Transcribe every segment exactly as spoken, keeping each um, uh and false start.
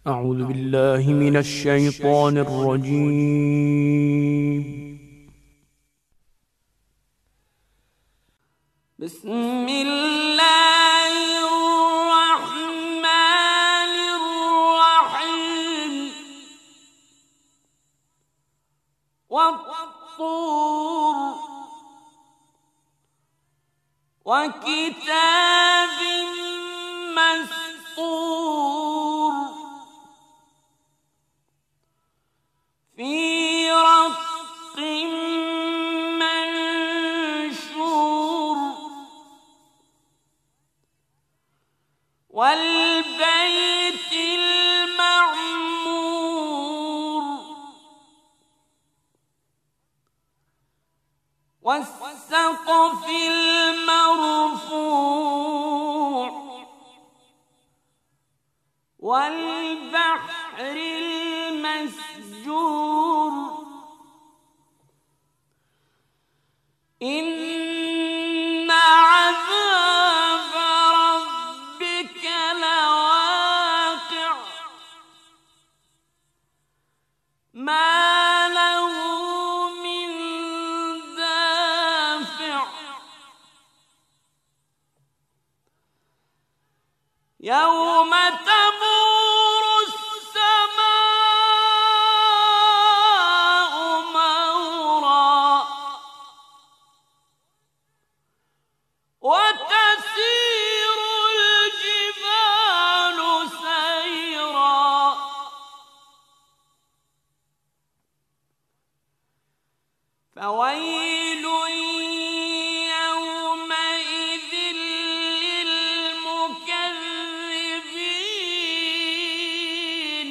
أعوذ بالله من الشيطان الرجيم. بسم الله الرحمن الرحيم. والطور وكتاب مسطور في رق منشور والبيت المعمور والسقف المرفوع والبحر المسجور إن عذاب ربك لواقع ما له من دافع يوم تمور السماء مورا وتسير الجبال سيرا فويل يومئذ للمكذبين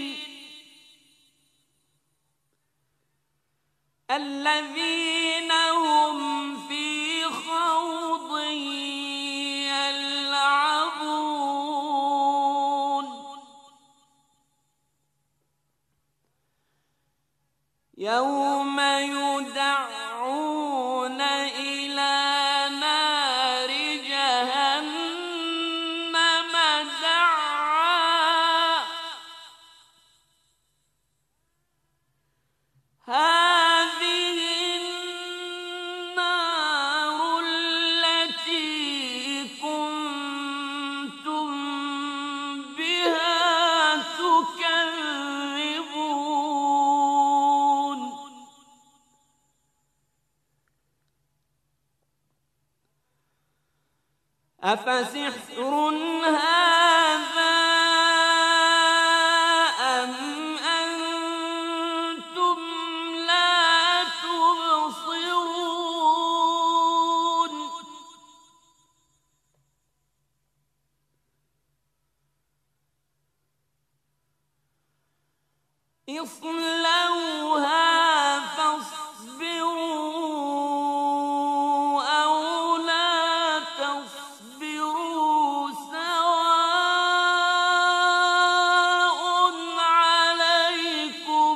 الذين هم في خوض يلعبون يوم يدعون إلى نار جهنم دعا هذه النار التي كنتم بها تكذبون أفسحر هذا أم أنتم لا تبصرون اصلوها فاصبروا أو لا تصبروا سواء عليكم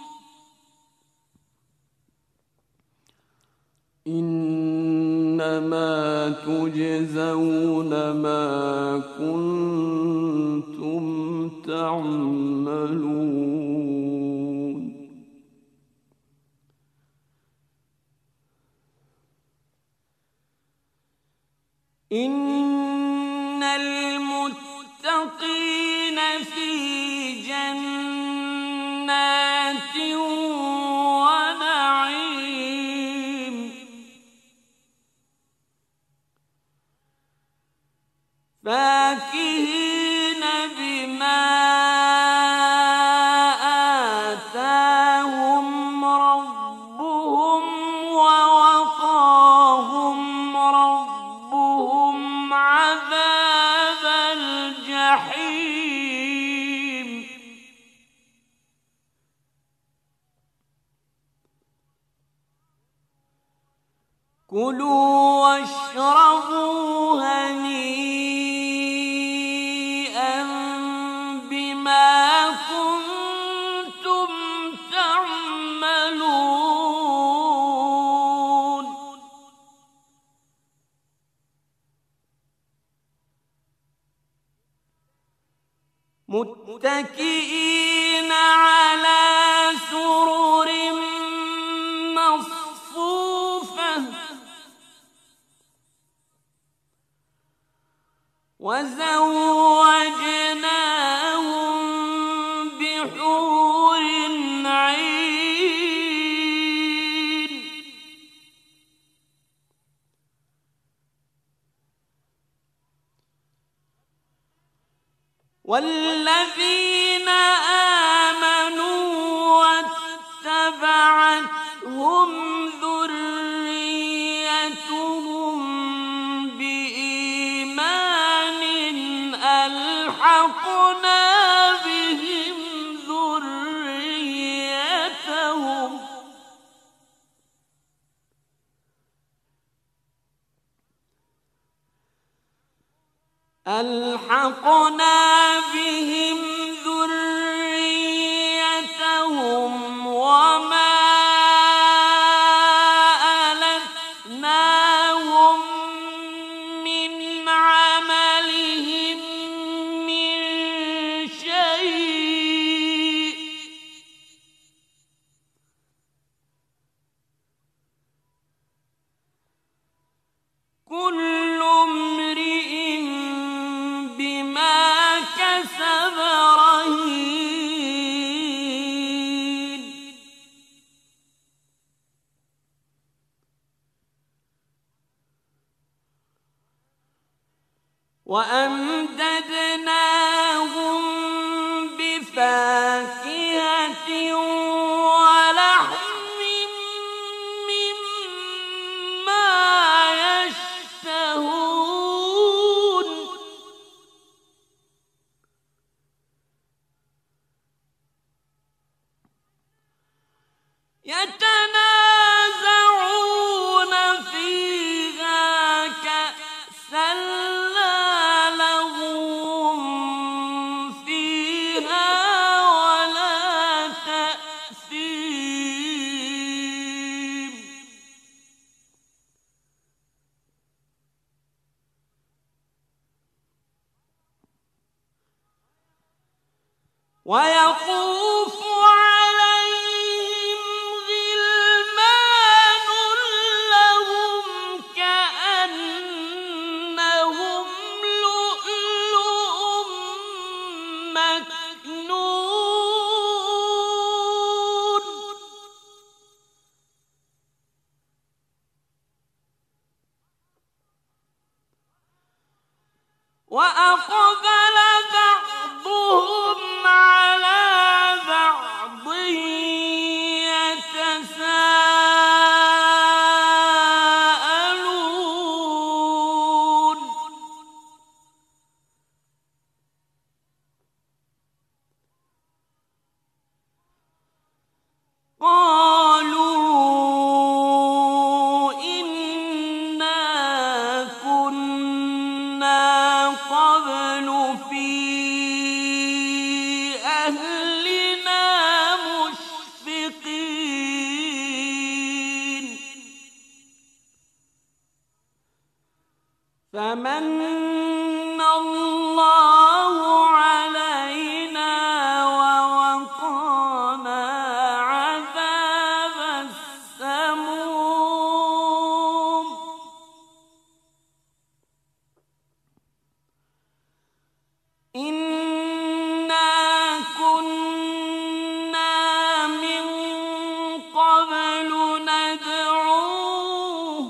إنما تجزون ما كنتم تعملون. إن المتقين في جنات ونعيم فاكهين بما آتاهم ربهم ووقاهم ربهم عذاب الجحيم كلوا واشربوا هنيئا بما كنتم تعملون متكئين متكئين على سرر مصفوفة وزوجناهم بحور عين والذين آمنوا واتبعتهم ذريتهم بإيمان ألحقنا بهم ذريتهم ألحقنا بهم ذريتهم وما ألتناهم من عملهم من شيء كل امرئ بما كسب رهين وأمددناهم بفاكهة ولحم مما يشتهون يتنازعون فيها كأسا لا لغو فيها ولا تأثيم ويطوف عليهم غلمان لهم كأنهم لؤلؤ مكنون وأقبل بعضهم على بعض يتساءلون قالوا إنا كنا قبل في أهلنا مشفقين فمن الله علينا ووقانا عذاب السموم إنا كنا من قبل ندعوه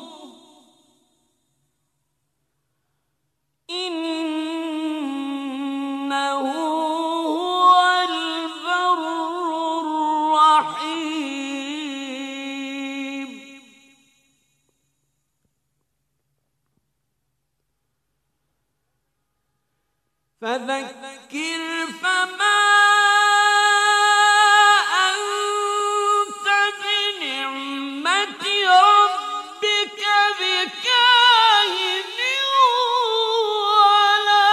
إنه هو البر الرحيم فذكر فما أنت بنعمة ربك بكاهن ولا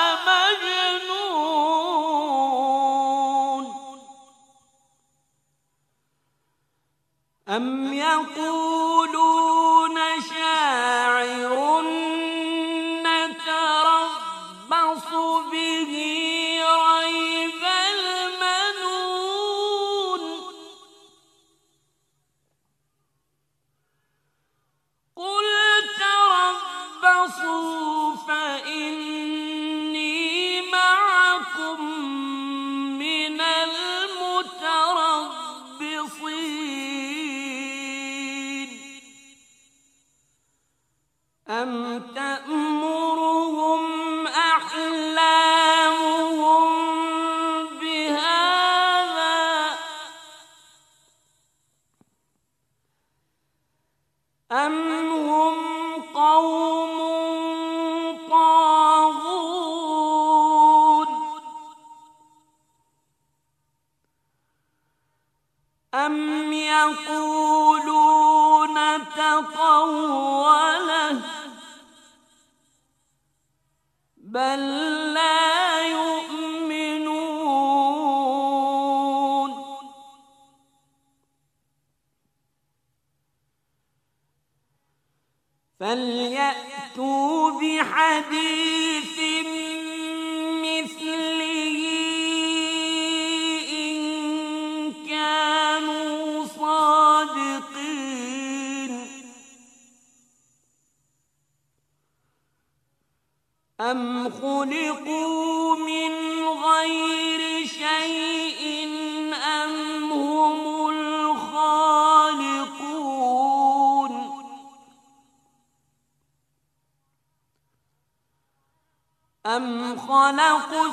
مجنون أم يقولون شاعر نتربص به ريب أم يقولون تقوله بل لا يؤمنون فليأتوا بحديث مثله إن كانوا صادقين أم خلقوا من غير شيء أم هم الخالقون أم خلقوا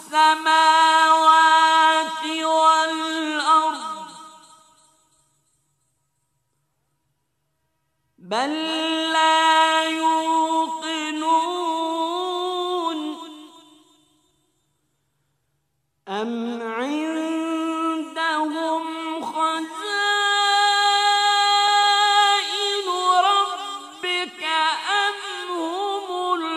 السماوات والأرض بل لا يوقنون أم عندهم خزائن ربك أم هم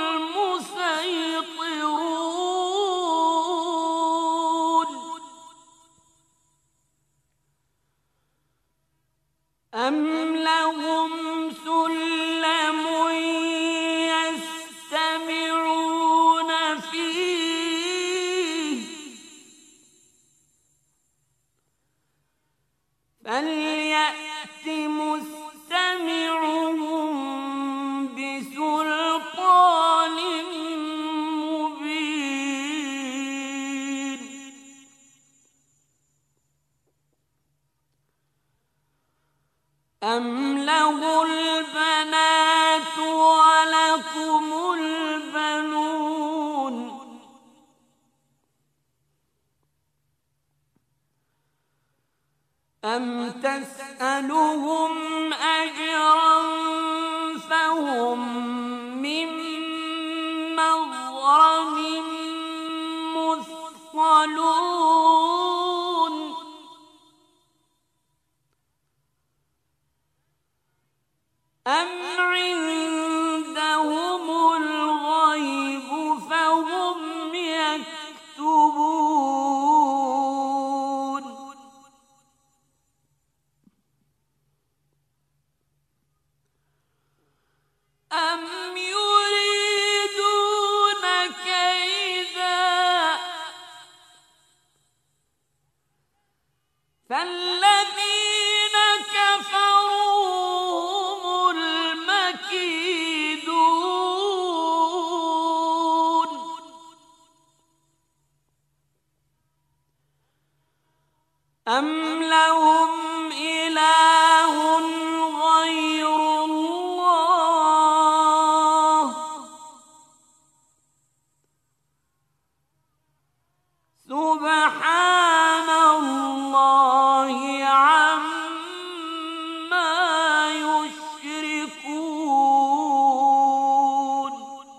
المسيطرون أم لهم سلم يستمعون فيه فليأت مستمعهم بسلطان مبين أم له البنات ولكم البنون أم تسألهم أجرا فهم من مغرم مثقلون أم عندهم الغيب فهم يكتبون أم يريدون كيدا فالذين كفروا هم المكيدون أم لهم إله غير الله سبحان الله عما يشركون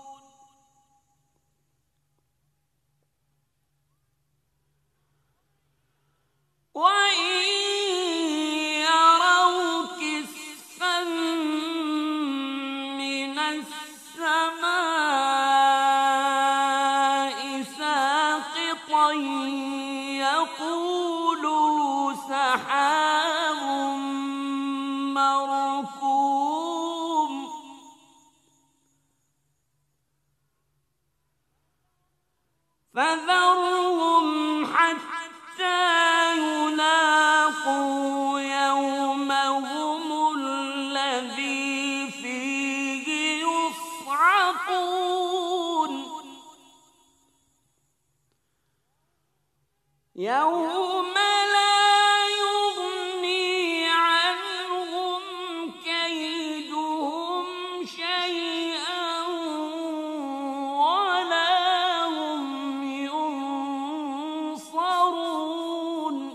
وإن يروا كسفا من السماء ساقطا يقولوا سحاب مركوم فذرهم حتى يلاقوا يومهم الذي فيه يصعقون يوم لا يغني عنهم كيدهم شيئا ولا هم ينصرون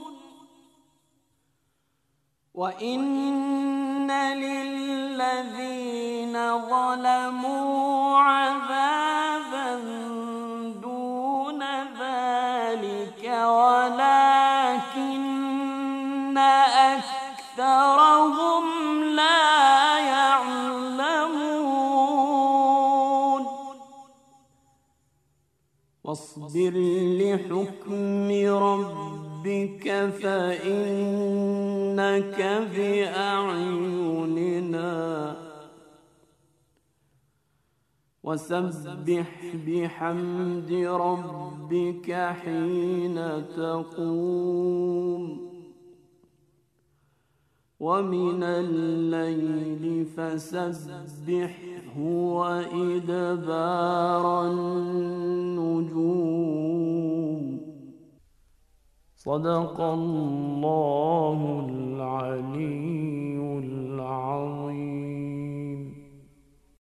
وإن للذين ظلموا عذابا دون ذلك ولكن أكثرهم لا يعلمون واصبر لحكم ربك فإنك بأعيننا وسبح بحمد ربك حين تقوم ومن الليل فسبحه وإدبار النجوم صدق الله العليم